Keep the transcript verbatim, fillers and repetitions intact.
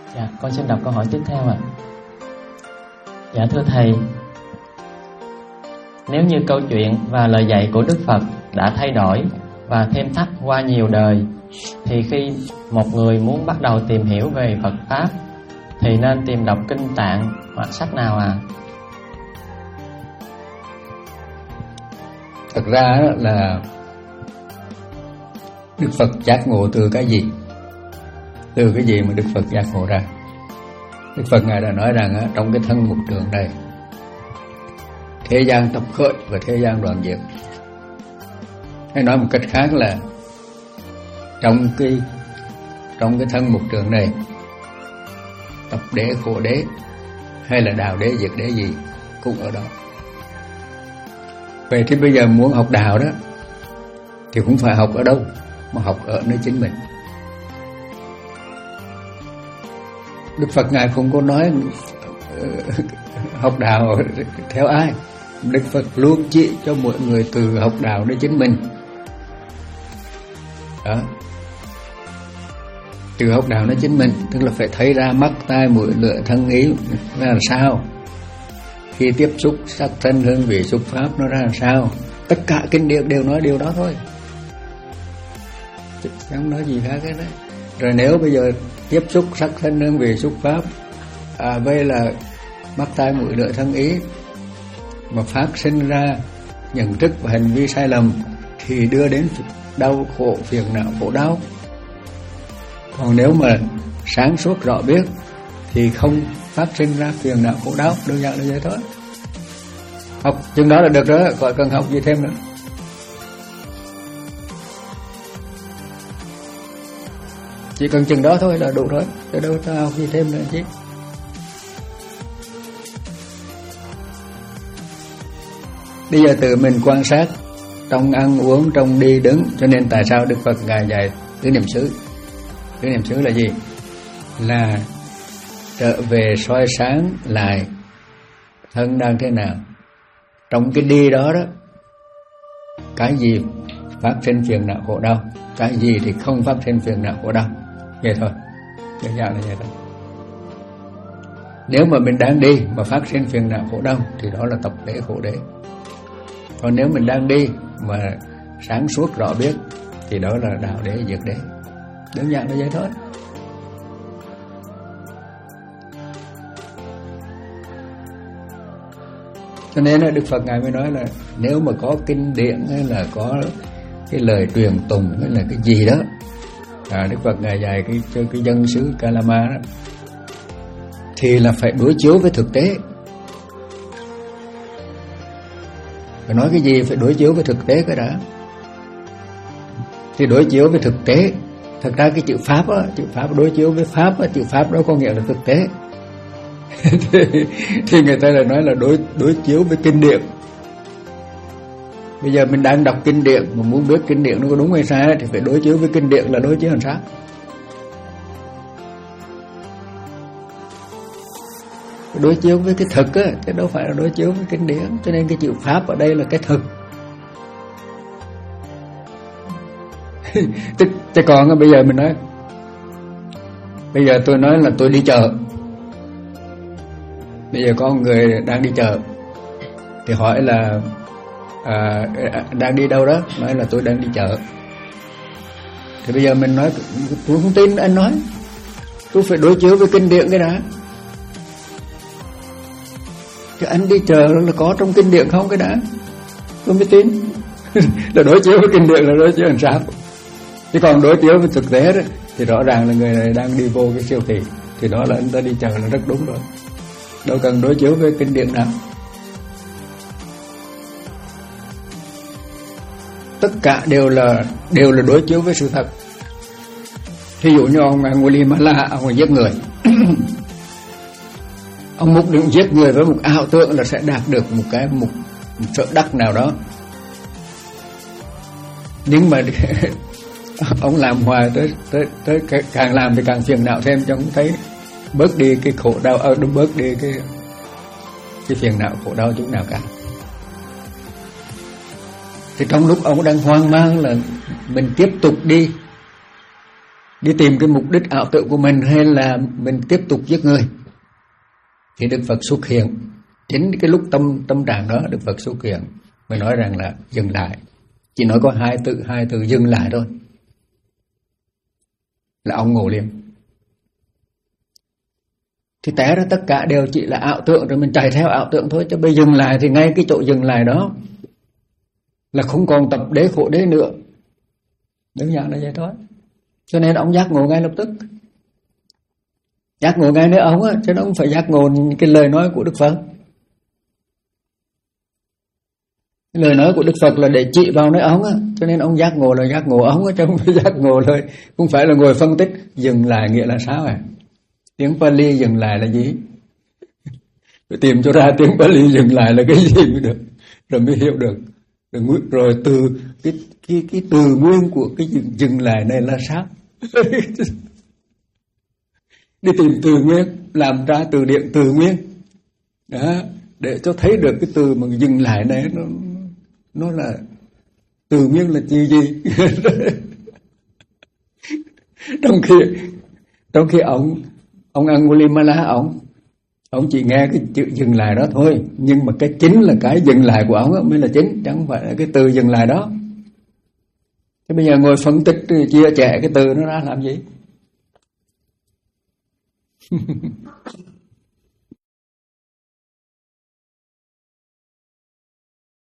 Dạ, con xin đọc câu hỏi tiếp theo ạ. Dạ thưa Thầy, nếu như câu chuyện và lời dạy của Đức Phật đã thay đổi và thêm thắt qua nhiều đời, thì khi một người muốn bắt đầu tìm hiểu về Phật Pháp thì nên tìm đọc kinh tạng hoặc sách nào à? Thật ra là Đức Phật giác ngộ từ cái gì? Từ cái gì mà Đức Phật giác ngộ ra? Đức Phật Ngài đã nói rằng trong cái thân mục trường này, thế gian tập khởi và thế gian đoạn diệt. Hay nói một cách khác là trong cái trong cái thân mục trường này, tập đế khổ đế hay là đạo đế diệt đế gì cũng ở đó. Vậy thì bây giờ muốn học đạo đó thì cũng phải học ở đâu, mà học ở nơi chính mình. Đức Phật Ngài không có nói uh, học đạo theo ai. Đức Phật luôn chỉ cho mọi người từ học đạo nơi chính mình đó. Từ học đạo nơi chính mình, tức là phải thấy ra mắt tai mũi lưỡi thân ý ra làm sao, khi tiếp xúc sắc thân hương vị xúc pháp nó ra làm sao. Tất cả kinh điển đều nói điều đó thôi, chẳng nói gì khác hết đấy. Rồi nếu bây giờ tiếp xúc sắc thân hương vị xúc pháp à, với là mắt tai mũi lưỡi thân ý mà phát sinh ra nhận thức và hành vi sai lầm thì đưa đến đau khổ phiền não khổ đau. Còn nếu mà sáng suốt rõ biết thì không phát sinh ra phiền não khổ đau, đơn giản là vậy thôi. Học chừng đó là được rồi, gọi cần học gì thêm nữa. Chỉ cần chừng đó thôi là đủ rồi, từ đâu ta học gì thêm nữa chứ. Bây giờ tự mình quan sát trong ăn uống, trong đi đứng. Cho nên tại sao Đức Phật Ngài dạy tứ niệm xứ? Tứ niệm xứ là gì? Là trở về soi sáng lại thân đang thế nào. Trong cái đi đó đó, cái gì phát sinh phiền não khổ đau, cái gì thì không phát sinh phiền não khổ đau. Vậy thôi, đơn giản là vậy thôi. Nếu mà mình đang đi mà phát sinh phiền não khổ đau thì đó là tập đế khổ đế. Còn nếu mình đang đi mà sáng suốt rõ biết thì đó là đạo đế diệt đế. Đơn giản là vậy thôi. Cho nên là Đức Phật Ngài mới nói là nếu mà có kinh điển hay là có cái lời truyền tùng hay là cái gì đó, à, Đức Phật Ngài dạy cái cho cái dân xứ Kalama đó, thì là phải đối chiếu với thực tế. Phải nói cái gì phải đối chiếu với thực tế cái đã. Thì đối chiếu với thực tế. Thật ra cái chữ Pháp á, chữ Pháp đối chiếu với Pháp á, chữ Pháp đó có nghĩa là thực tế. thì, thì người ta lại nói là đối đối chiếu với kinh điển. Bây giờ mình đang đọc kinh điển mà muốn biết kinh điển nó có đúng hay sai thì phải đối chiếu với kinh điển, là đối chiếu làm sao? Đối chiếu với cái thực á, chứ đâu phải là đối chiếu với kinh điển. Cho nên cái chữ Pháp ở đây là cái thực. Chứ còn bây giờ mình nói, bây giờ tôi nói là tôi đi chợ. Bây giờ có người đang đi chợ thì hỏi là à, đang đi đâu đó, nói là tôi đang đi chợ. Thì bây giờ mình nói tôi không tin anh nói, tôi phải đối chiếu với kinh điển cái đã. Chứ anh đi chợ là có trong kinh điển không cái đã, tôi mới tin. Là đối chiếu với kinh điển là đối chiếu làm sao. Chứ còn đối chiếu với thực tế đó, thì rõ ràng là người này đang đi vô cái siêu thị, thì đó là anh ta đi chợ là rất đúng rồi. Đâu cần đối chiếu với kinh điển nào. Tất cả đều là đều là đối chiếu với sự thật. Ví dụ như ông Angulimala, ông giết người. Ông mục đích giết người với một ảo tưởng là sẽ đạt được một cái một, một sở đắc nào đó. Nhưng mà ông làm hoài tới tới tới càng làm thì càng phiền não thêm, cho ông thấy bớt đi cái khổ đau, ở đúng bớt đi cái cái phiền não khổ đau chút nào cả. Thì trong lúc ông đang hoang mang là mình tiếp tục đi đi tìm cái mục đích ảo tưởng của mình hay là mình tiếp tục giết người, thì Đức Phật xuất hiện. Chính cái lúc tâm tâm trạng đó Đức Phật xuất hiện mới nói rằng là dừng lại. Chỉ nói có hai từ hai từ dừng lại thôi là ông ngộ liền. Thì té ra tất cả đều chỉ là ảo tưởng, rồi mình chạy theo ảo tưởng thôi. Chứ bây dừng lại thì ngay cái chỗ dừng lại đó là không còn tập đế khổ đế nữa. Đơn giản là vậy thôi. Cho nên ông giác ngộ ngay lập tức. Giác ngộ ngay nơi ông á, chứ nó không phải giác ngộ cái lời nói của Đức Phật. Cái lời nói của Đức Phật là để chỉ vào nơi ông á, cho nên ông giác ngộ là giác ngộ ông á, chứ không phải giác ngộ lời, không phải là ngồi phân tích. Dừng lại nghĩa là sao à? Tiếng Pali dừng lại là gì? Phải tìm cho ra tiếng Pali dừng lại là cái gì mới được, rồi mới hiểu được. Rồi, rồi từ cái cái cái từ nguyên của cái dừng, dừng lại này là sao? Đi tìm từ nguyên, làm ra từ điển từ nguyên đó, để cho thấy được cái từ mà dừng lại này nó nó là từ nguyên là gì gì. trong khi trong khi ông ông Angulimala ông ông chỉ nghe cái chữ dừng lại đó thôi, nhưng mà cái chính là cái dừng lại của ông mới là chính, chẳng phải là cái từ dừng lại đó. Thế bây giờ ngồi phân tích chia sẻ cái từ nó ra làm gì?